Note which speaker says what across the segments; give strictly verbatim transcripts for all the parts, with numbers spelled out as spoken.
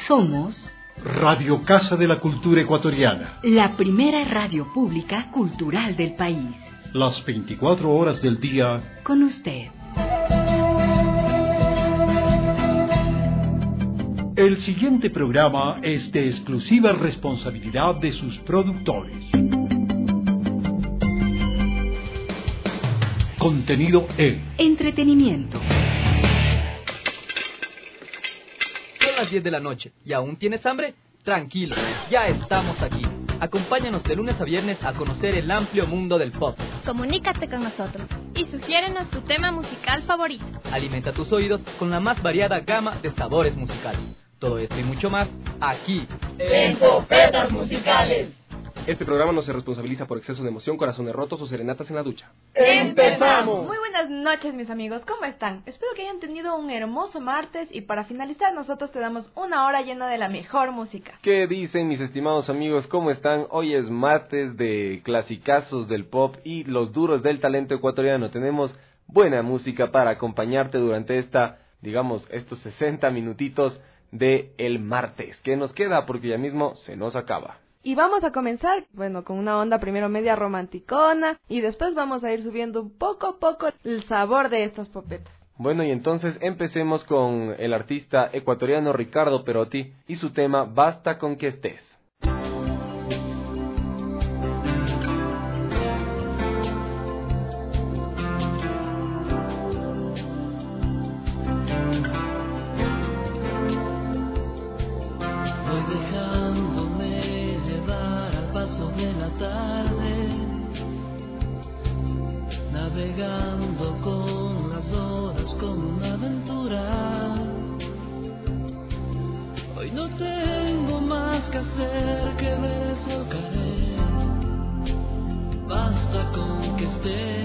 Speaker 1: Somos
Speaker 2: Radio Casa de la Cultura Ecuatoriana,
Speaker 1: la primera radio pública cultural del país.
Speaker 2: Las veinticuatro horas del día
Speaker 1: con usted.
Speaker 2: El siguiente programa es de exclusiva responsabilidad de sus productores. Contenido en
Speaker 1: entretenimiento.
Speaker 3: Son las diez de la noche y aún tienes hambre. Tranquilo, ya estamos aquí. Acompáñanos de lunes a viernes a conocer el amplio mundo del pop.
Speaker 4: Comunícate con nosotros y sugiérenos tu tema musical favorito.
Speaker 3: Alimenta tus oídos con la más variada gama de sabores musicales. Todo esto y mucho más aquí
Speaker 5: en Popetas Musicales.
Speaker 6: Este programa no se responsabiliza por exceso de emoción, corazones rotos o serenatas en la ducha.
Speaker 5: ¡Empezamos!
Speaker 7: Muy buenas noches, mis amigos. ¿Cómo están? Espero que hayan tenido un hermoso martes y para finalizar nosotros te damos una hora llena de la mejor música.
Speaker 6: ¿Qué dicen, mis estimados amigos? ¿Cómo están? Hoy es martes de clasicazos del pop y los duros del talento ecuatoriano. Tenemos buena música para acompañarte durante esta, digamos, estos sesenta minutitos de el martes. ¿Qué nos queda? Porque ya mismo se nos acaba.
Speaker 7: Y vamos a comenzar, bueno, con una onda primero media romanticona y después vamos a ir subiendo poco a poco el sabor de estas popetas.
Speaker 6: Bueno, y entonces empecemos con el artista ecuatoriano Ricardo Perotti y su tema Basta con que estés.
Speaker 8: Navegando con las horas como una aventura. Hoy no tengo más que hacer que ver el sol caer. Basta con que estés.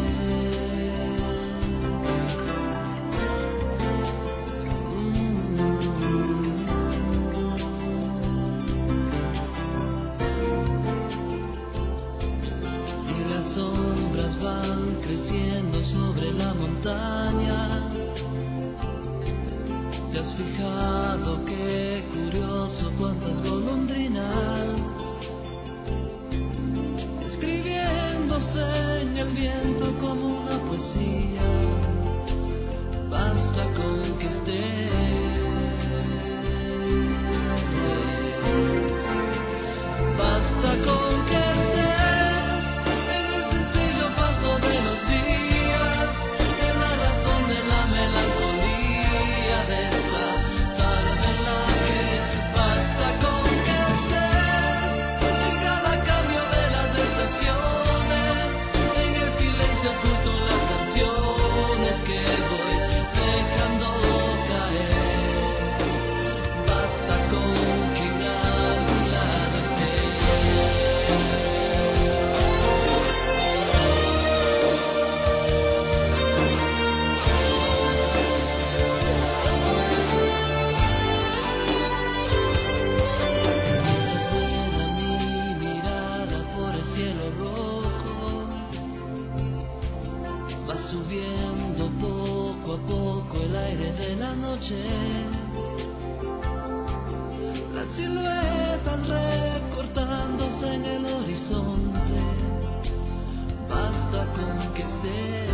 Speaker 8: Van creciendo sobre la montaña. ¿Te has fijado qué curioso cuántas golondrinas escribiéndose en el viento como una poesía? Basta con que estés. Basta con que estés. De los días, en la razón de la melancolía de esta tarde en la que basta con que estés, en cada cambio de las estaciones, en el silencio oculto las canciones que voy dejando caer. Basta con que en algún lado estés. Subiendo poco a poco el aire de la noche, las siluetas recortándose en el horizonte. Basta con que estés.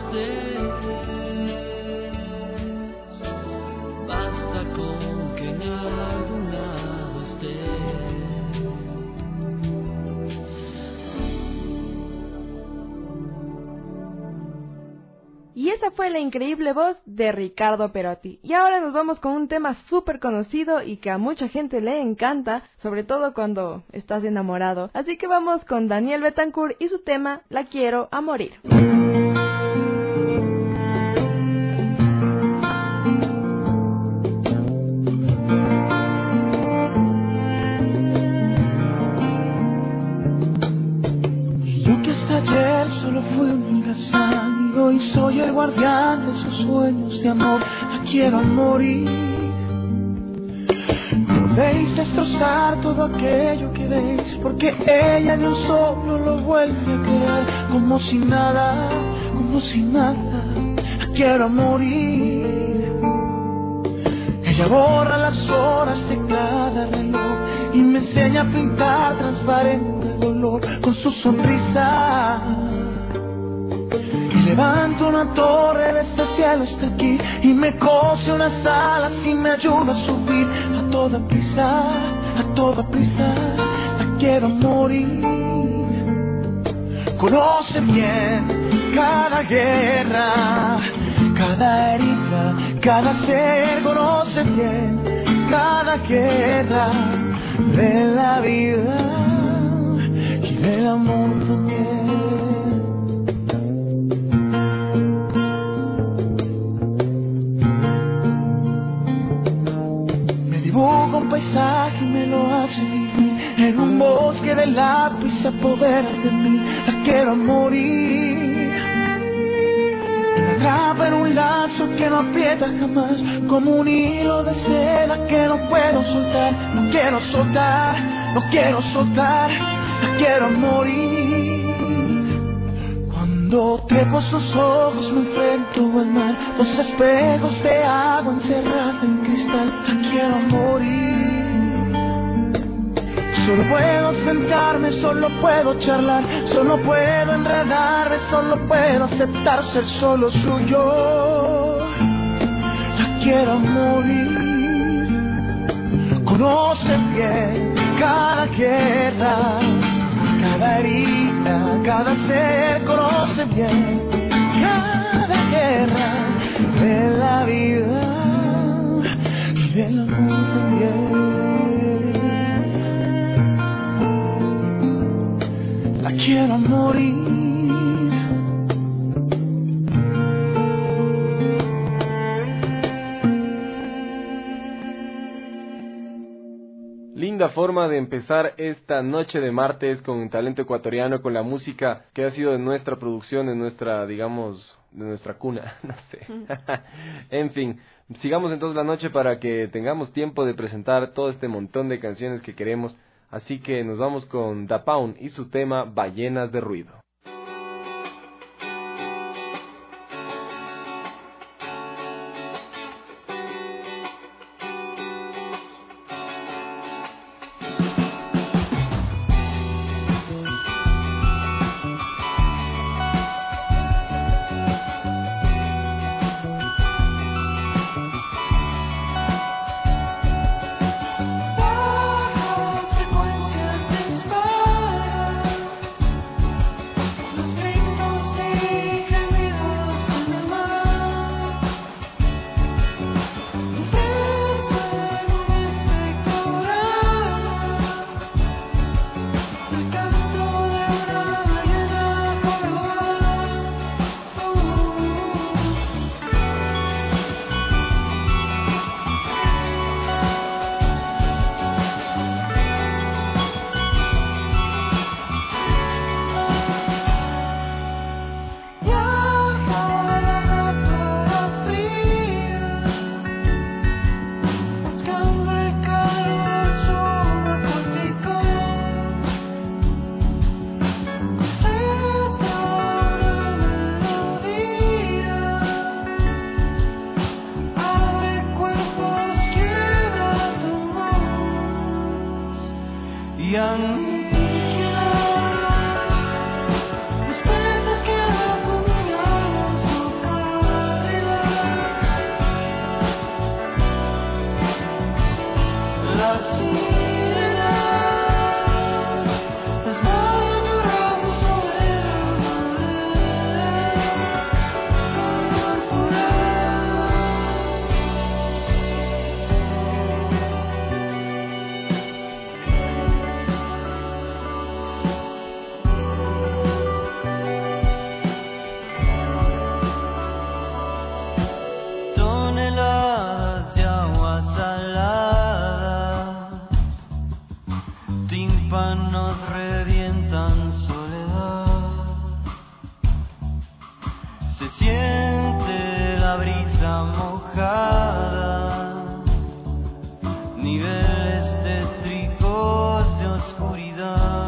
Speaker 8: estés. Basta con que en algún lado estés.
Speaker 7: Y esa fue la increíble voz de Ricardo Perotti. Y ahora nos vamos con un tema súper conocido y que a mucha gente le encanta, sobre todo cuando estás enamorado. Así que vamos con Daniel Betancourt y su tema La quiero a morir.
Speaker 9: Y yo que hasta ayer solo fui un holgazán, y soy el guardián de sus sueños de amor. La quiero a morir. Podéis destrozar todo aquello que veis, porque ella de un solo lo vuelve a querer. Como si nada, como si nada. La quiero a morir. Ella borra las horas de cada reloj y me enseña a pintar transparente el dolor con su sonrisa. Y levanto una torre desde el cielo hasta aquí y me cose unas alas y me ayuda a subir a toda prisa, a toda prisa. La quiero morir. Conoce bien cada guerra, cada herida, cada ser. Conoce bien cada guerra de la vida y del amor también. Dibujo un paisaje y me lo hace vivir en un bosque de lápiz, se apodera de mí. La quiero morir. Me atrapa en un lazo que no aprieta jamás, como un hilo de seda que no puedo soltar. No quiero soltar, no quiero soltar. La quiero morir. Cuando trepo sus ojos me enfrento al mar, dos espejos de agua encerrada en cristal. La quiero morir. Solo puedo sentarme, solo puedo charlar, solo puedo enredarme, solo puedo aceptar ser solo suyo. La quiero morir. Conoce bien cada guerra, cada herida, cada ser. Conoce bien cada guerra de la vida y del amor también. La quiero morir.
Speaker 6: Linda forma de empezar esta noche de martes con un talento ecuatoriano, con la música que ha sido de nuestra producción, de nuestra, digamos, de nuestra cuna, no sé. En fin, sigamos entonces la noche para que tengamos tiempo de presentar todo este montón de canciones que queremos. Así que nos vamos con Da Pound y su tema Ballenas de Ruido.
Speaker 9: Bajas frecuencias disparan
Speaker 10: siente la brisa mojada, niveles tétricos de oscuridad.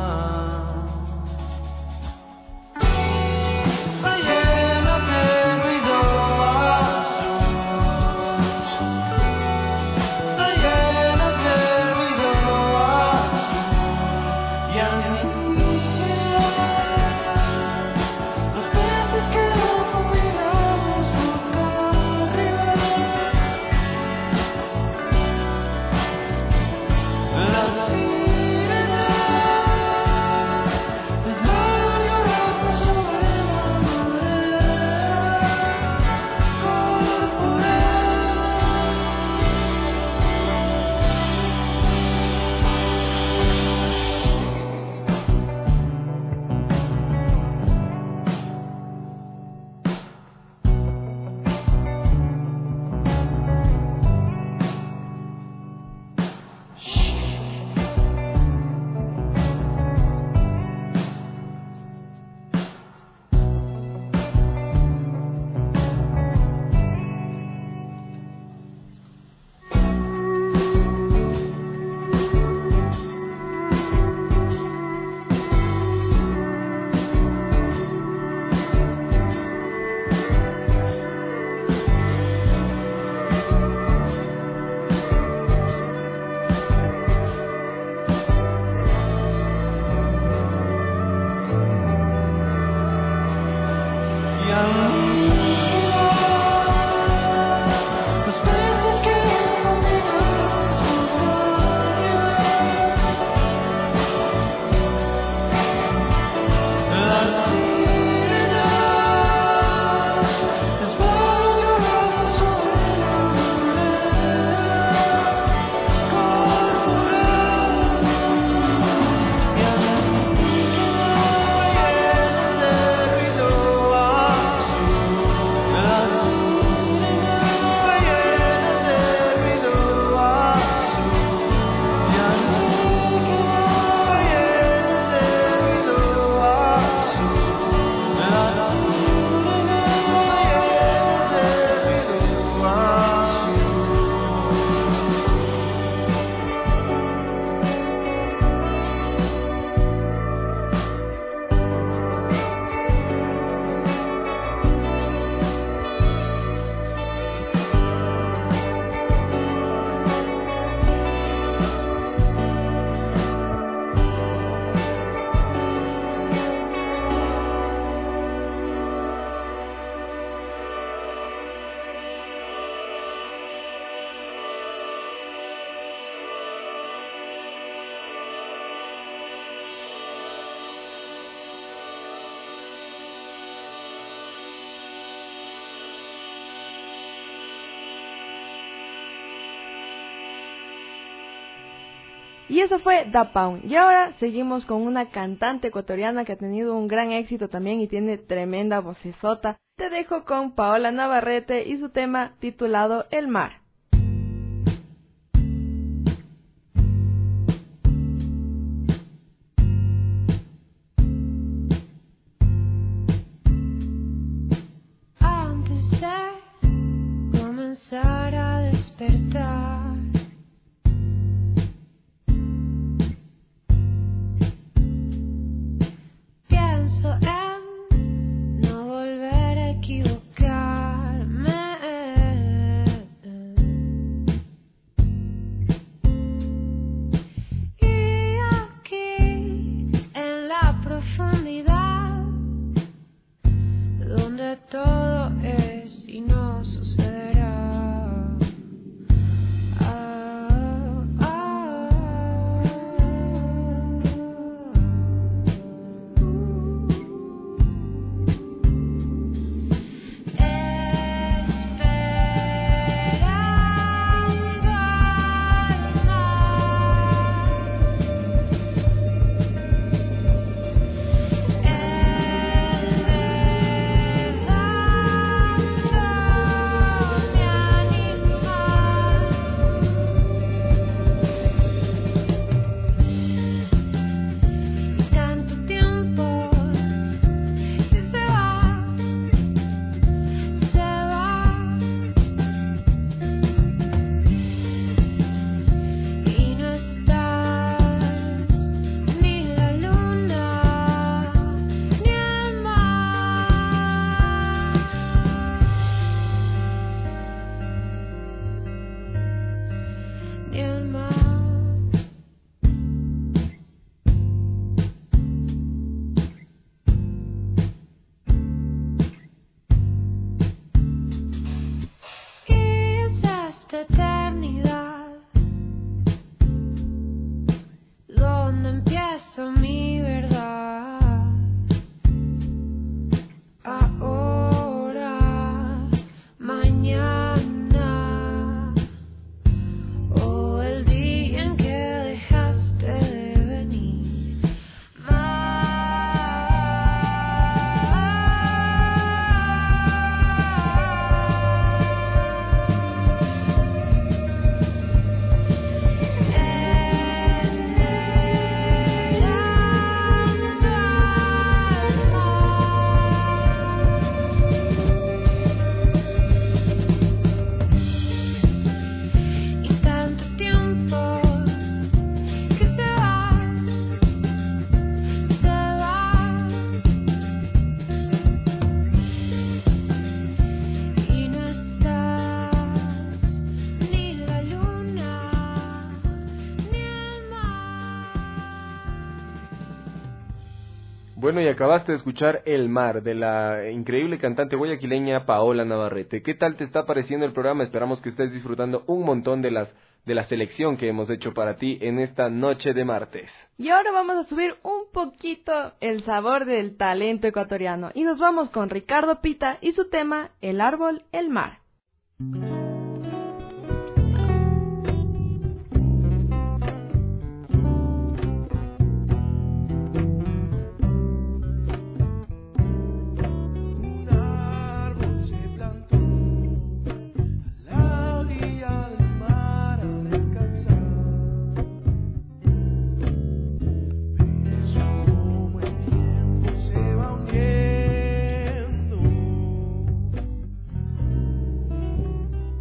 Speaker 7: Y eso fue Da Pound. Y ahora seguimos con una cantante ecuatoriana que ha tenido un gran éxito también y tiene tremenda vocesota. Te dejo con Paola Navarrete y su tema titulado El Mar.
Speaker 11: Antes de comenzar a despertar, pienso en no volver a equivocarme. Y aquí, en la profundidad, donde todo es y no sucederá. Ah, ah, esperando al mar. El eternidad, donde empieza mi verdad. Ahora, mañana, o el día en que dejaste de venir.
Speaker 6: Bueno, y acabaste de escuchar El Mar, de la increíble cantante guayaquileña Paola Navarrete. ¿Qué tal te está pareciendo el programa? Esperamos que estés disfrutando un montón de las de la selección que hemos hecho para ti en esta noche de martes.
Speaker 7: Y ahora vamos a subir un poquito el sabor del talento ecuatoriano. Y nos vamos con Ricardo Pita y su tema El árbol, el mar.
Speaker 9: Hundiendo.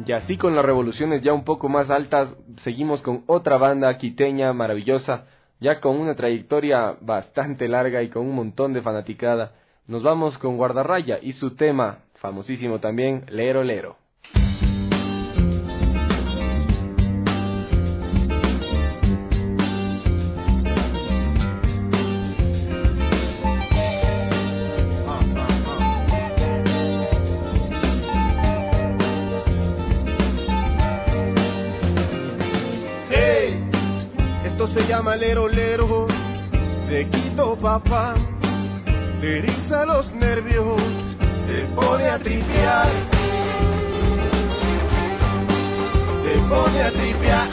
Speaker 6: Y así con las revoluciones ya un poco más altas, seguimos con otra banda quiteña maravillosa, ya con una trayectoria bastante larga y con un montón de fanaticada. Nos vamos con Guardarraya y su tema, famosísimo también, Lero Lero.
Speaker 12: Se llama Lero Lero, de Quito papá, le eriza los nervios, se pone a tripear, se pone a tripear.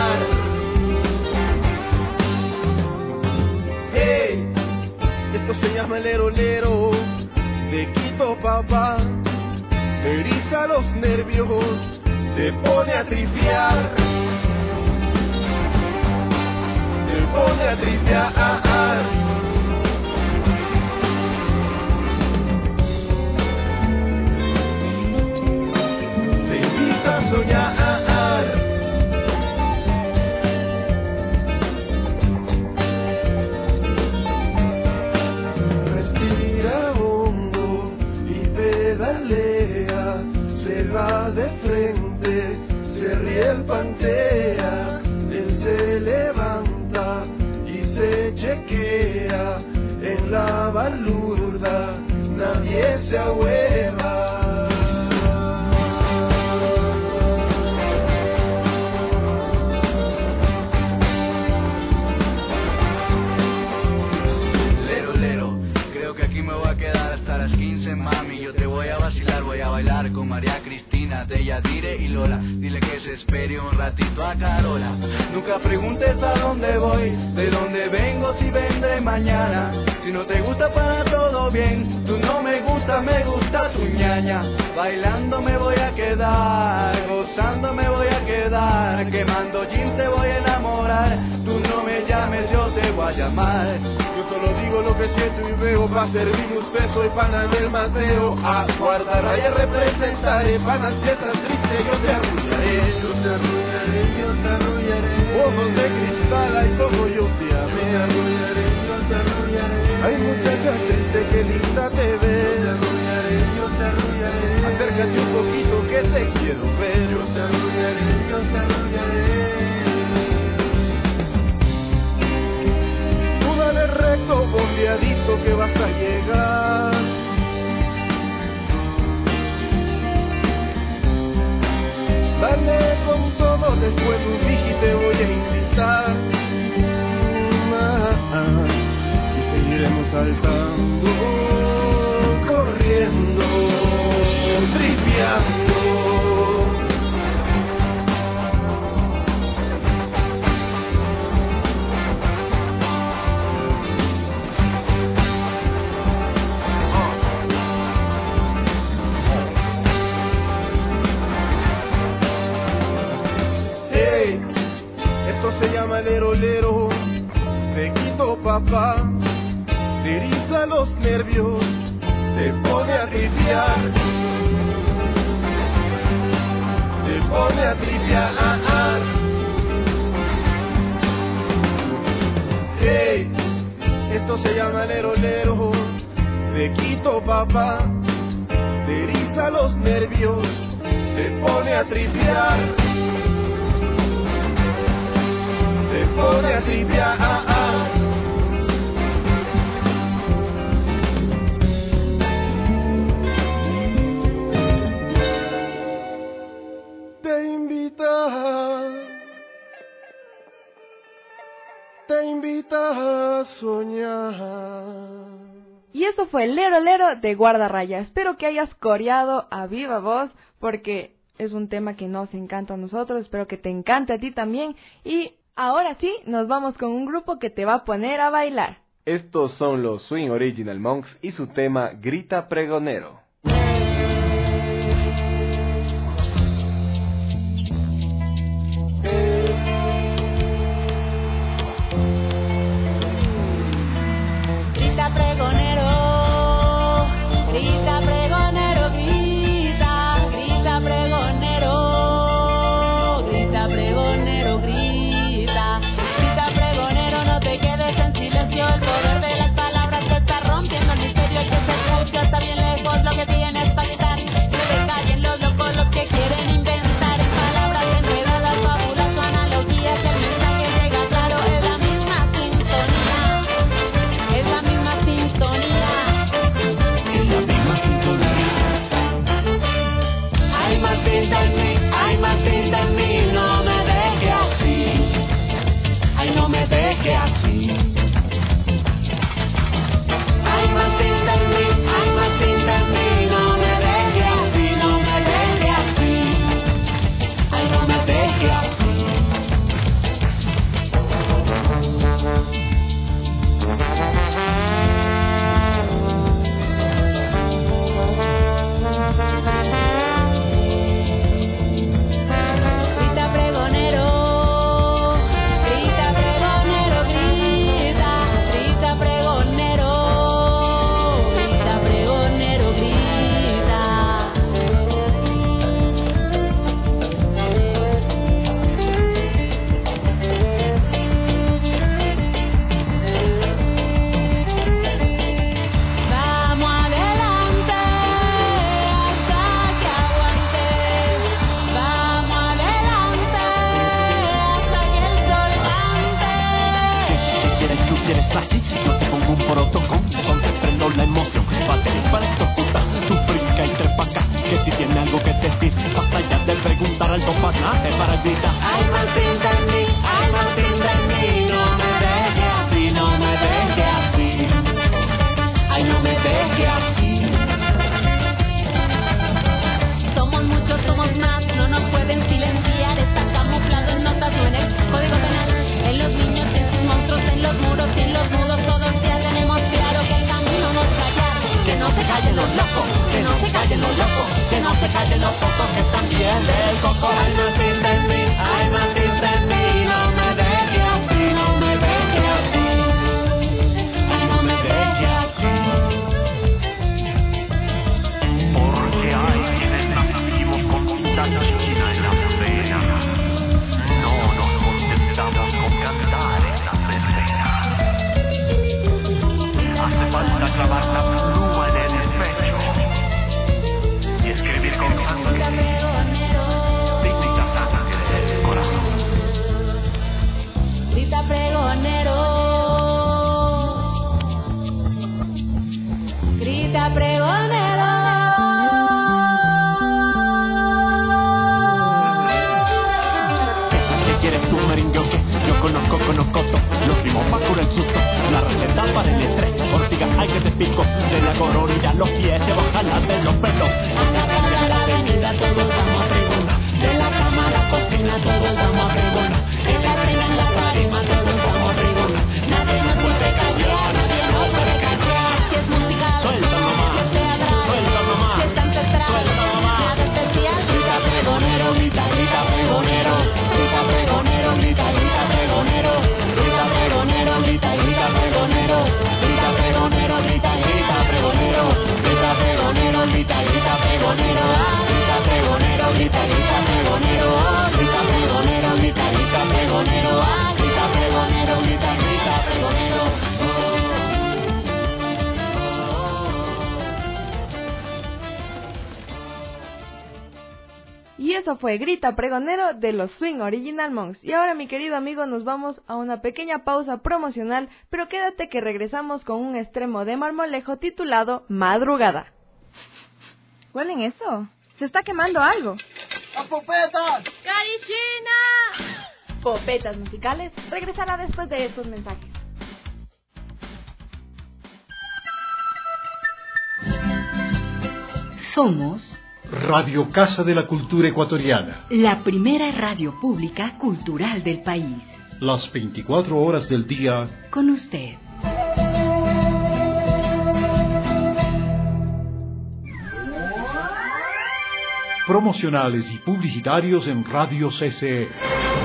Speaker 12: Hey, esto se llama Lero Lero, de Quito papá, le eriza los nervios, se pone a tripear. Pone a tripear. Te invita a soñar. Respira hondo y pedalea, se va de frente, se ríe el pantea, él se levanta y se chequea en la balurda, nadie se ahueva.
Speaker 10: Lero, lero, creo que aquí me voy a quedar hasta las quince, mami. Yo te voy a vacilar, voy a bailar con María Cristina, de Yadire y Lola. Dile que se espere un ratito a Carola. Nunca preguntes a dónde voy, de dónde vengo, si vendré mañana. Si no te gusta, para todo bien. Tú no me gusta, me gusta tu ñaña. Bailando me voy a quedar, gozando me voy a quedar, quemando gin te voy a enamorar. Tú no me llames, yo te voy a llamar.
Speaker 12: Yo solo digo lo que siento y veo, pa' servir usted soy pana del Mateo. A Guardarraya representaré, pana si estás triste yo te arrullaré. Yo te arrullaré, yo te arrullaré. Ojos de cristal, ay como yo te amé. Yo te arrullaré, yo te arrullaré. Ay muchacha triste, qué linda te ves. Yo te arrullaré, yo te arrullaré. Acércate un poquito que te quiero ver. Yo te arrullaré, yo te arrullaré. Dale recto, bombeadito que vas a llegar. Dale con todo, después un dije te voy a invitar. Y seguiremos saltando, corriendo, tripeando. Se llama Lero Lero, te quito papá, te eriza los nervios, te pone a tripear, te pone a tripear. Hey, esto se llama Lero Lero, te quito papá, te eriza los nervios, te pone a tripear. Te pone a tripear. Te invita, te invita a soñar.
Speaker 7: Y eso fue Lero Lero de Guardarraya. Espero que hayas coreado a viva voz, porque es un tema que nos encanta a nosotros. Espero que te encante a ti también. Y ahora sí, nos vamos con un grupo que te va a poner a bailar.
Speaker 6: Estos son los Swing Original Monks y su tema Grita Pregonero.
Speaker 13: Grita pregonero, grita pregonero, grita, grita pregonero.
Speaker 14: es paradita. Ay, Martín de mí, ay, Martín de mí, no me deje así, no me deje así. Ay, no me deje así.
Speaker 15: Somos muchos, somos más, no nos pueden silenciar. Está camuflado en notas o en el código penal. En los niños, en sus monstruos, en los muros y en los mudos, todos ya tenemos claro que el camino nos callar.
Speaker 14: Que no se callen los locos, que no se callen los locos, que no se callen los ojos que están bien del coco. Ay, Martín de mí, ay, Martín de mí, no me deje así, no me deje así. Ay, no me deje así.
Speaker 16: Porque hay quienes nacimos con tanta china en la pena. No nos contentamos con cantar en la escena. Hace falta clavar la pluma en el pecho y escribir con sangre, típica sangre del corazón.
Speaker 15: Grita pregonero, grita pregonero.
Speaker 14: ¿Qué quieres tú, merengote? Yo conozco, conozco todo. Los rimos pa' curar el susto. La receta para el estrés. Ortiga, hay que te pico. De la coronilla los pies te bajan de los pelos. A la calle, a la avenida, todos damos tribuna. De la cama a la cocina, todos damos tribuna. En la cena, en la tarima, todos damos tribuna. Nadie nos puede callar, nadie nos puede callar.
Speaker 15: Si es música,
Speaker 14: suelta nomás,
Speaker 15: si es teatral,
Speaker 14: suelta nomás,
Speaker 15: si es ancestral,
Speaker 14: suelta nomás.
Speaker 15: nada especial.
Speaker 14: Grita pregonero, grita, grita pregonero. Grita pregonero, grita, grita pregonero. Grita pregonero, grita, grita pregonero. Grita pregonero, grita, grita pregonero. Grita pregonero, grita, grita pregonero. Grita pregonero, grita, grita pregonero. Grita pregonero, grita, grita pregonero. Grita pregonero, grita, grita pregonero.
Speaker 7: Y eso fue Grita Pregonero de los Swing Original Monks. Y ahora, mi querido amigo, nos vamos a una pequeña pausa promocional, pero quédate que regresamos con un extremo de Marmolejo titulado Madrugada.
Speaker 17: ¿Huelen eso? Se está quemando algo.
Speaker 5: ¡Las popetas!
Speaker 4: ¡Carishina!
Speaker 7: Popetas Musicales regresará después de estos mensajes.
Speaker 1: Somos
Speaker 2: Radio Casa de la Cultura Ecuatoriana.
Speaker 1: la primera radio pública cultural del país.
Speaker 2: Las veinticuatro horas del día.
Speaker 1: Con usted.
Speaker 2: Promocionales y publicitarios en Radio C C E.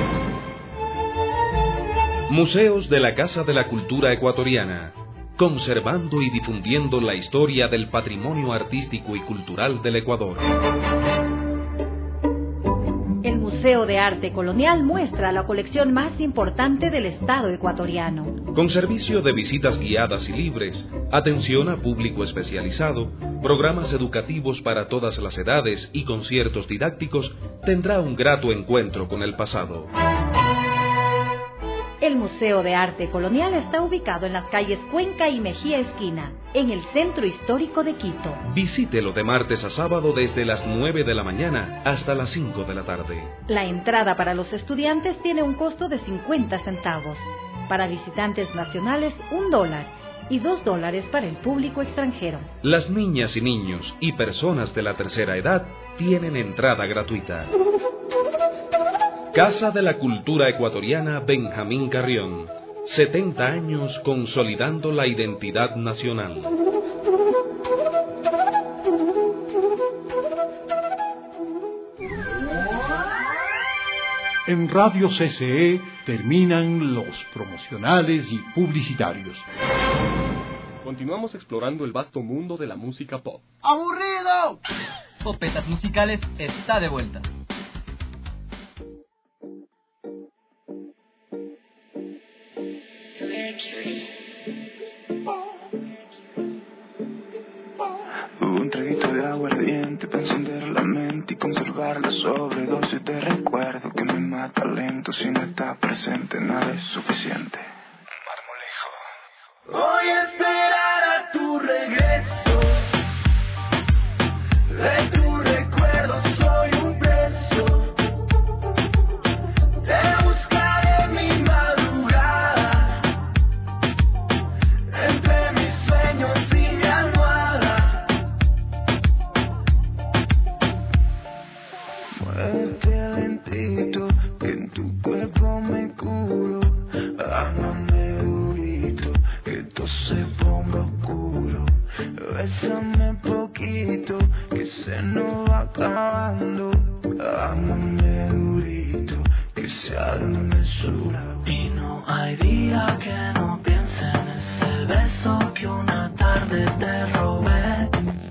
Speaker 18: Museos de la Casa de la Cultura Ecuatoriana, conservando y difundiendo la historia del patrimonio artístico y cultural del Ecuador.
Speaker 19: El Museo de Arte Colonial muestra la colección más importante del Estado ecuatoriano.
Speaker 18: Con servicio de visitas guiadas y libres, atención a público especializado, programas educativos para todas las edades y conciertos didácticos, tendrá un grato encuentro con el pasado.
Speaker 19: El Museo de Arte Colonial está ubicado en las calles Cuenca y Mejía Esquina, en el centro histórico de Quito.
Speaker 18: Visítelo de martes a sábado desde las nueve de la mañana hasta las cinco de la tarde.
Speaker 19: La entrada para los estudiantes tiene un costo de cincuenta centavos. Para visitantes nacionales, un dólar. Y dos dólares para el público extranjero.
Speaker 18: Las niñas y niños y personas de la tercera edad tienen entrada gratuita. Casa de la Cultura Ecuatoriana Benjamín Carrión. setenta años consolidando la identidad nacional.
Speaker 2: En Radio C C E terminan los promocionales y publicitarios.
Speaker 20: Continuamos explorando el vasto mundo de la música pop.
Speaker 3: ¡Aburrido! Popetas Musicales está de vuelta.
Speaker 9: Un traguito de aguardiente para encender la mente y conservar la sobredosis de recuerdo que me mata lento. Si no está presente, nada es suficiente. Marmolejo.
Speaker 5: Voy a esperar a tu regreso. De tu recuerdo soy un preso.
Speaker 9: se ponga oscuro. Bésame poquito, que se nos va acabando. Ámame durito, que sea de mesura.
Speaker 8: Y no hay día que no piense en ese beso que una tarde te robé.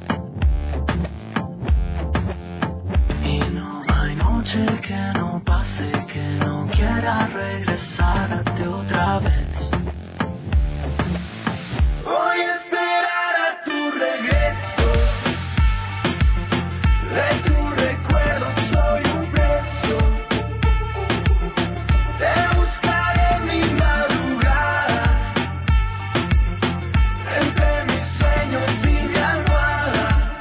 Speaker 8: Y no hay noche que no pase que no quiera regresarte otra vez.
Speaker 5: Voy a esperar a tu regreso. De tu recuerdo soy un preso. Te buscaré en mi madrugada, entre mis sueños y mi almohada.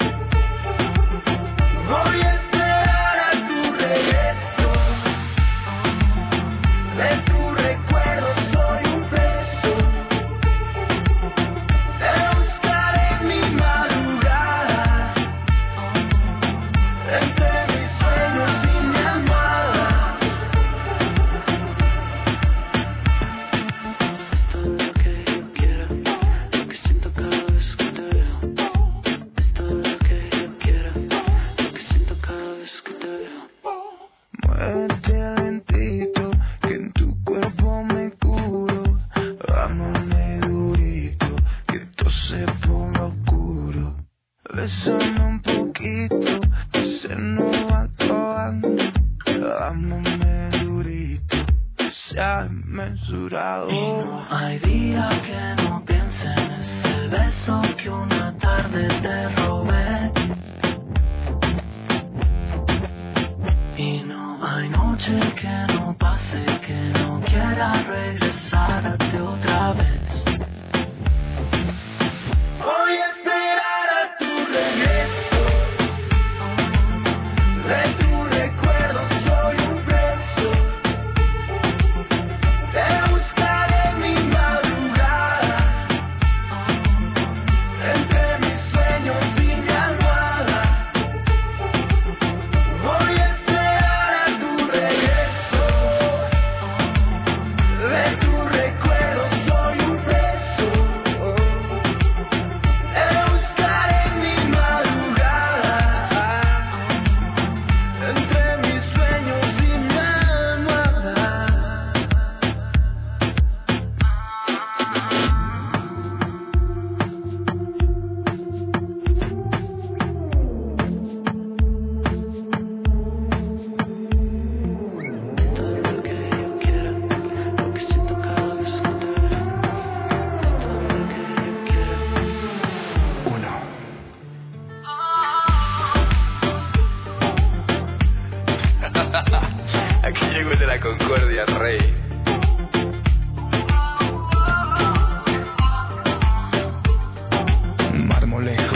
Speaker 5: Voy a esperar a tu regreso. De tu recuerdo soy un preso. Te buscaré en mi madrugada, entre mis sueños y mi almohada.
Speaker 8: Es todo lo que yo quiero, lo que siento cada vez que te veo. Es todo lo que yo quiero, lo que siento cada vez que te veo.
Speaker 9: Muévete lentito, que en tu cuerpo me curo. Ámame durito, que todo se ponga oscuro. Bésame un poquito, que se nos va acabando. Ámame durito, que sea mesurado.
Speaker 8: Y no hay día que no piense en ese beso que una tarde te robé. Y no hay noche que no pase que no quiera regresarte otra vez.
Speaker 5: Voy a esperar a tu regreso. De tu recuerdo soy un preso. Te buscaré en mi madrugada, entre mis sueños y mi almohada. Voy a esperar a tu regreso. De tu recuerdo soy un preso. Te buscaré en mi madrugada, entre mis sueños y mi almohada.
Speaker 8: Es todo lo que yo quiero, lo que siento cada vez que te veo. Es todo lo que yo quiero.
Speaker 9: Uno.
Speaker 10: Aquí llegó el de la Concordia, rey.
Speaker 9: Marmolejo.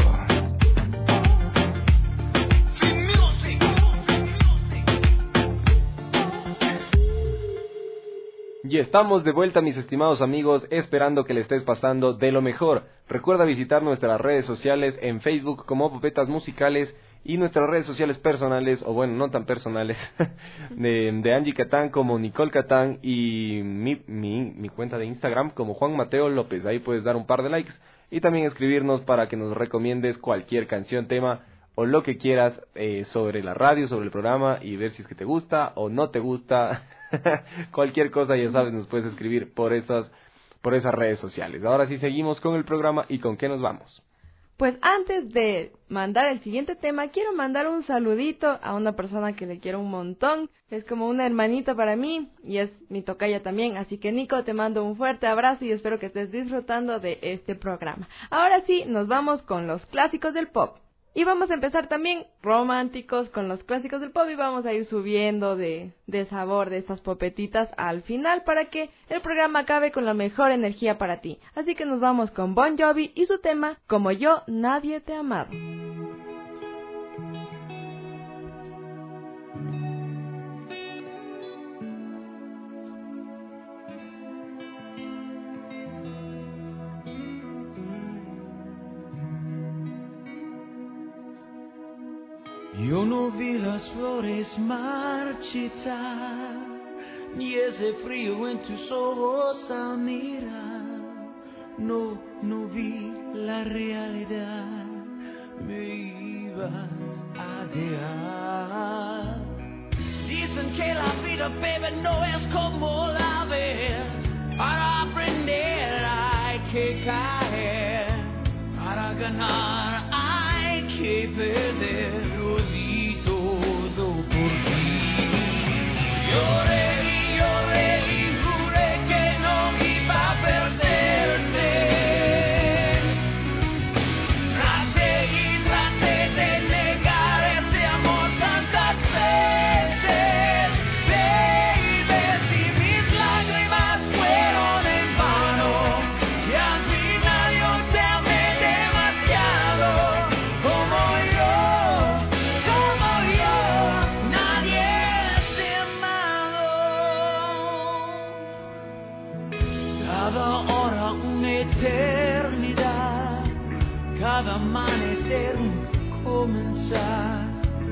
Speaker 6: Y estamos de vuelta, mis estimados amigos, esperando que le estés pasando de lo mejor. Recuerda visitar nuestras redes sociales en Facebook como Popetas Musicales y nuestras redes sociales personales, o bueno, no tan personales, de, de Angie Catán como Nicole Catán y mi, mi, mi cuenta de Instagram como Juan Mateo López. Ahí puedes dar un par de likes y también escribirnos para que nos recomiendes cualquier canción, tema o lo que quieras eh, sobre la radio, sobre el programa y ver si es que te gusta o no te gusta. Cualquier cosa, ya sabes, nos puedes escribir por esas, por esas redes sociales. Ahora sí seguimos con el programa y ¿con qué nos vamos?
Speaker 7: Pues antes de mandar el siguiente tema, quiero mandar un saludito a una persona que le quiero un montón. Es como una hermanita para mí y es mi tocaya también. Así que Nico, te mando un fuerte abrazo y espero que estés disfrutando de este programa. Ahora sí, nos vamos con los clásicos del pop. Y vamos a empezar también románticos con los clásicos del pop y vamos a ir subiendo de, de sabor de estas popetitas al final para que el programa acabe con la mejor energía para ti. Así que nos vamos con Bon Jovi y su tema Como yo, nadie te ha amado.
Speaker 9: Yo no vi las flores marchitar, ni ese frío en tus ojos al mirar. no, no vi la realidad, me ibas a dejar. Dicen que la vida, baby, no es como la ves. Para aprender hay que caer, para ganar hay que perder. Lo di todo por ti. Lloré y lloré y juré que no iba a perderte. Traté y traté de negar ese amor tantas veces. Baby, si mis lágrimas fueron en vano, y al final yo te amé demasiado. Como yo, como yo, nadie te ha amado. Cada hora una eternidad, cada amanecer un comenzar.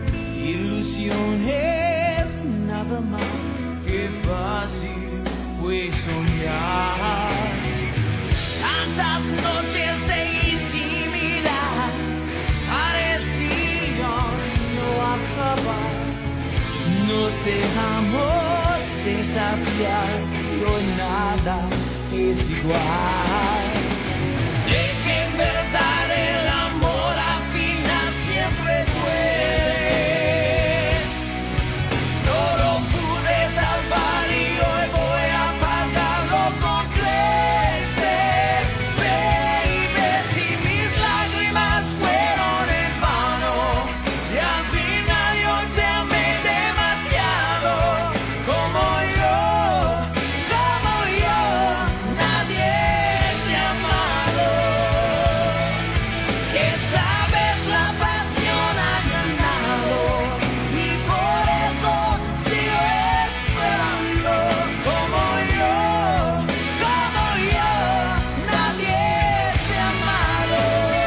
Speaker 9: Ilusiones nada más, que fácil fue soñar. Tantas noches de intimidad parecían no acabar. Nos dejamos desafiar y hoy nada es igual. Sé que en verdad el amor al final siempre duele. No lo pude salvar y hoy voy a pagarlo con creces. Baby, si mis lágrimas fueron en vano, si al final yo te amé demasiado. Como yo, como yo, nadie te ha amado. Esta vez la pasión ha ganado y por eso sigo esperando. Como yo, como yo, nadie te ha amado.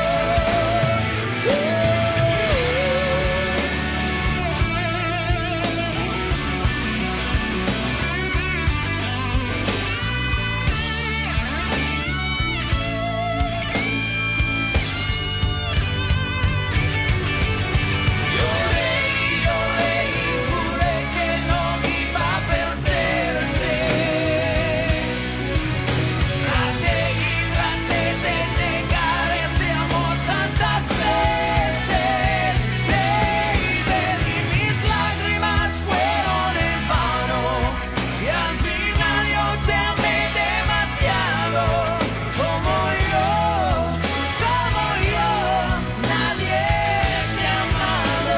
Speaker 9: Lloré y lloré y juré que no iba a perderte. Traté y traté de negar ese amor tantas veces. Baby, y mis lágrimas fueron en vano. Si al final yo te amé demasiado. Como yo, como yo, nadie te ha amado.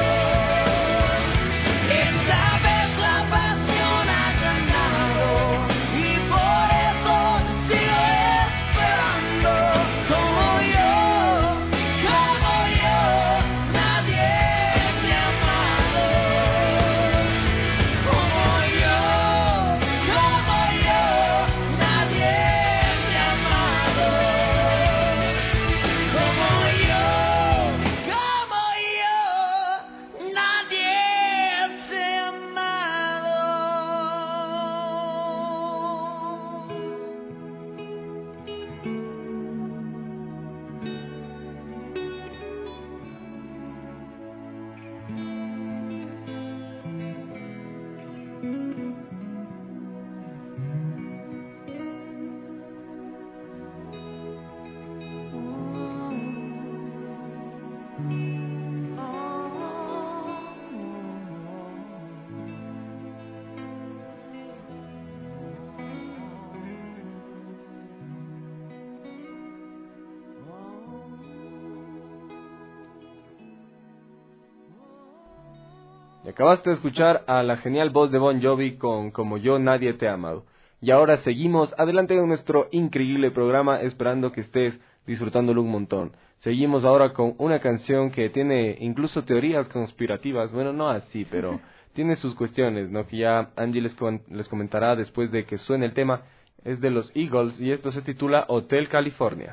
Speaker 9: Esta vez la pasión ha ganado y por eso sigo esperando. Como yo, como yo, nadie te ha amado. Como yo, como yo, nadie te ha amado. Como yo, como yo, nadie te ha amado.
Speaker 6: Y acabaste de escuchar a la genial voz de Bon Jovi con Como yo, nadie te ha amado. Y ahora seguimos adelante con nuestro increíble programa, esperando que estés disfrutándolo un montón. Seguimos ahora con una canción que tiene incluso teorías conspirativas, bueno, no así, pero tiene sus cuestiones, ¿no? Que ya Angie les, com- les comentará después de que suene el tema. Es de los Eagles y esto se titula Hotel California.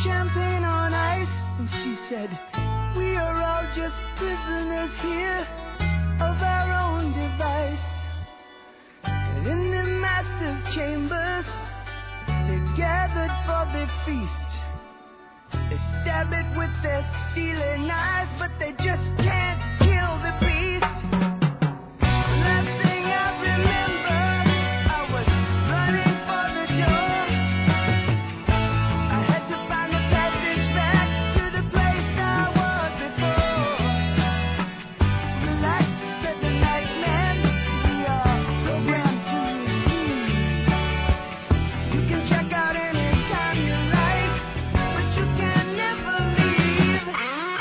Speaker 9: champagne on ice, and she said, we are all just prisoners here of our own device. And in the master's chambers, they gathered for the feast. They stab it with their stealing knives, but they just can't kill the beast. Last thing I remember, I was running for the door. I had to find the passage back to the place I was before. The lights said the nightman, we are programmed to receive. You can check out anytime you like, but you can never leave.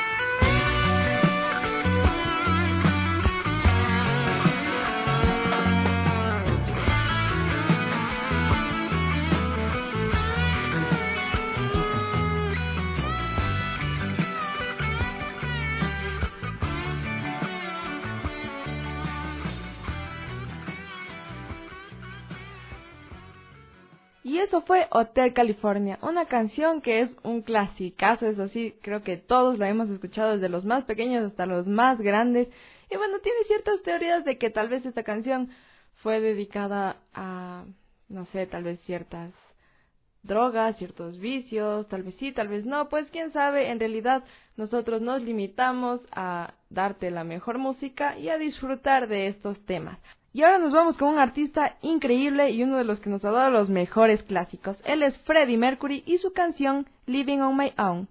Speaker 7: Y eso fue Hotel California, una canción que es un clasicazo, eso sí, creo que todos la hemos escuchado desde los más pequeños hasta los más grandes. Y bueno, tiene ciertas teorías de que tal vez esta canción fue dedicada a, no sé, tal vez ciertas drogas, ciertos vicios, tal vez sí, tal vez no, pues quién sabe. En realidad nosotros nos limitamos a darte la mejor música y a disfrutar de estos temas. Y ahora nos vamos con un artista increíble y uno de los que nos ha dado los mejores clásicos. Él es Freddie Mercury y su canción Living on My Own.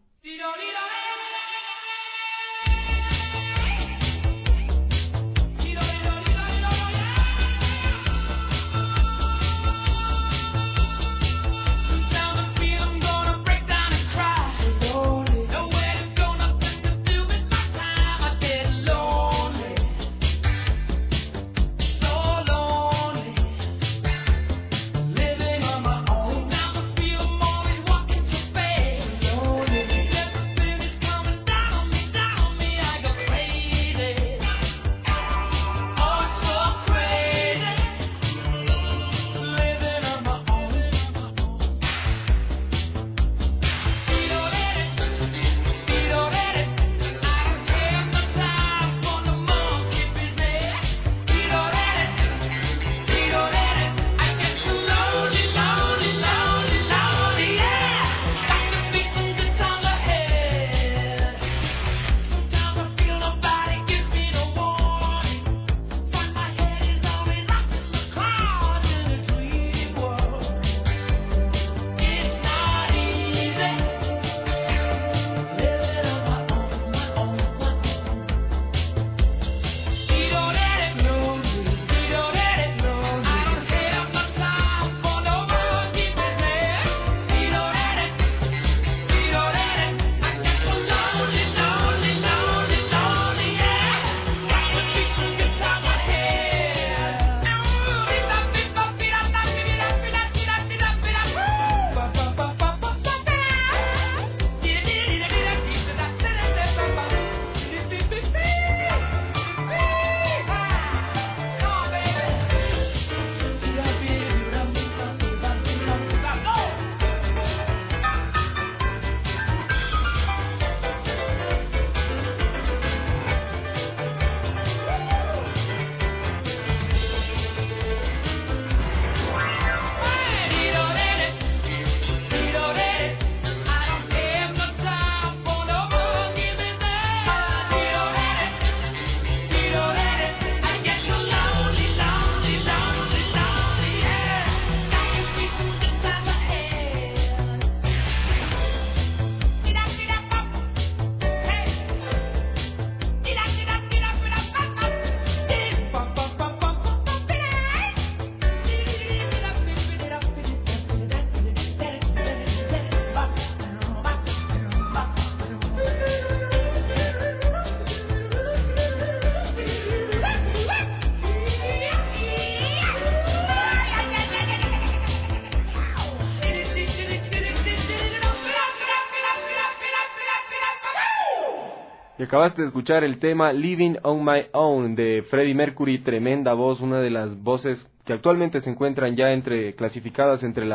Speaker 6: Y acabaste de escuchar el tema Living on My Own de Freddie Mercury, tremenda voz, una de las voces que actualmente se encuentran ya entre clasificadas entre las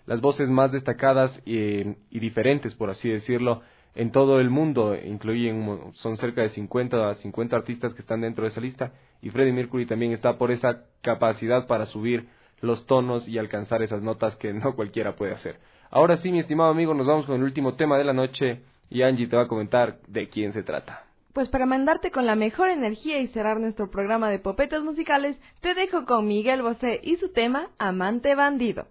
Speaker 6: las voces más destacadas y, y diferentes, por así decirlo, en todo el mundo. Incluyen, son cerca de cincuenta a cincuenta artistas que están dentro de esa lista, y Freddie Mercury también está por esa capacidad para subir los tonos y alcanzar esas notas que no cualquiera puede hacer. Ahora sí, mi estimado amigo, nos vamos con el último tema de la noche y Angie te va a comentar de quién se trata.
Speaker 7: Pues para mandarte con la mejor energía y cerrar nuestro programa de Popetas Musicales, te dejo con Miguel Bosé y su tema Amante Bandido.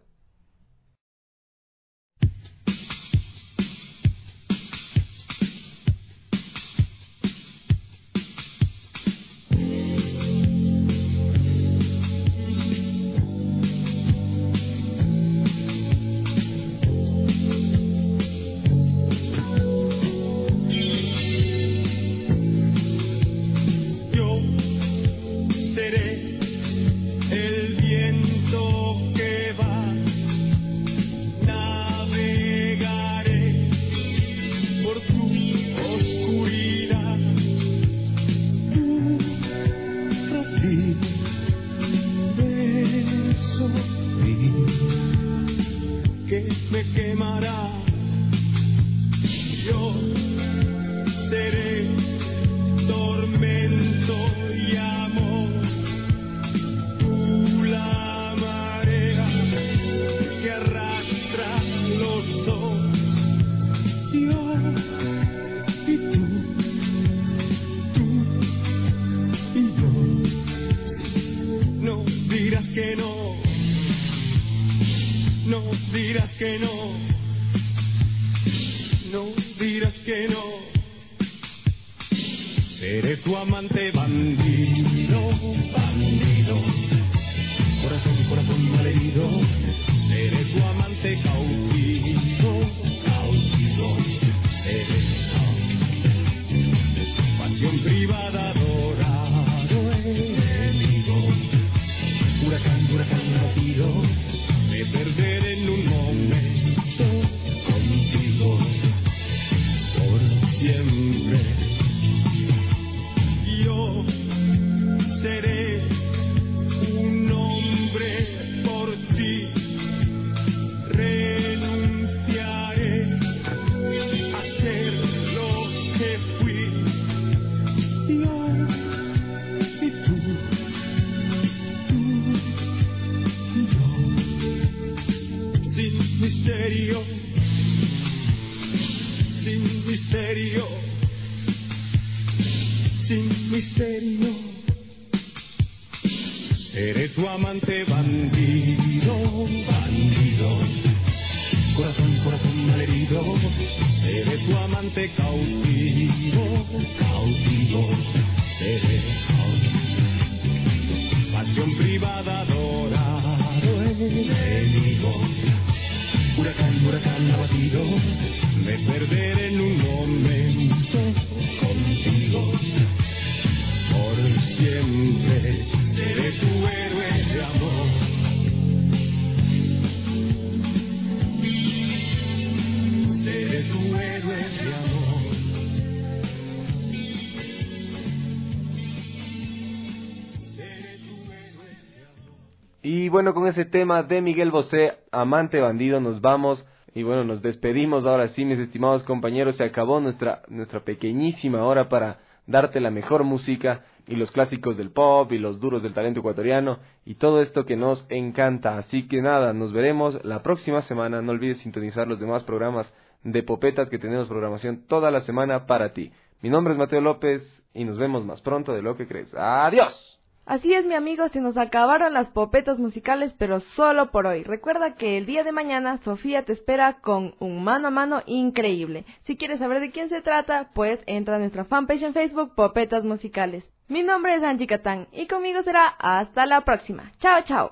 Speaker 6: Y bueno, con ese tema de Miguel Bosé, Amante Bandido, nos vamos y bueno, nos despedimos ahora sí, mis estimados compañeros. Se acabó nuestra nuestra pequeñísima hora para darte la mejor música y los clásicos del pop y los duros del talento ecuatoriano y todo esto que nos encanta. Así que nada, nos veremos la próxima semana. No olvides sintonizar los demás programas de Popetas, que tenemos programación toda la semana para ti. Mi nombre es Mateo López y nos vemos más pronto de lo que crees. ¡Adiós!
Speaker 7: Así es, mi amigo, se nos acabaron las popetas musicales, pero solo por hoy. Recuerda que el día de mañana Sofía te espera con un mano a mano increíble. Si quieres saber de quién se trata, pues entra a nuestra fanpage en Facebook, Popetas Musicales. Mi nombre es Angie Catán y conmigo será hasta la próxima. Chao, chao.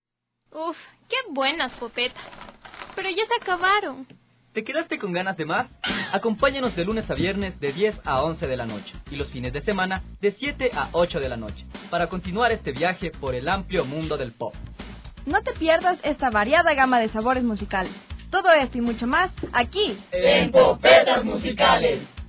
Speaker 4: Uf, qué buenas popetas. Pero ya se acabaron.
Speaker 3: ¿Te quedaste con ganas de más? Acompáñanos de lunes a viernes de diez a once de la noche y los fines de semana de siete a ocho de la noche para continuar este viaje por el amplio mundo del pop.
Speaker 17: No te pierdas esta variada gama de sabores musicales. Todo esto y mucho más aquí
Speaker 14: en Popetas Musicales.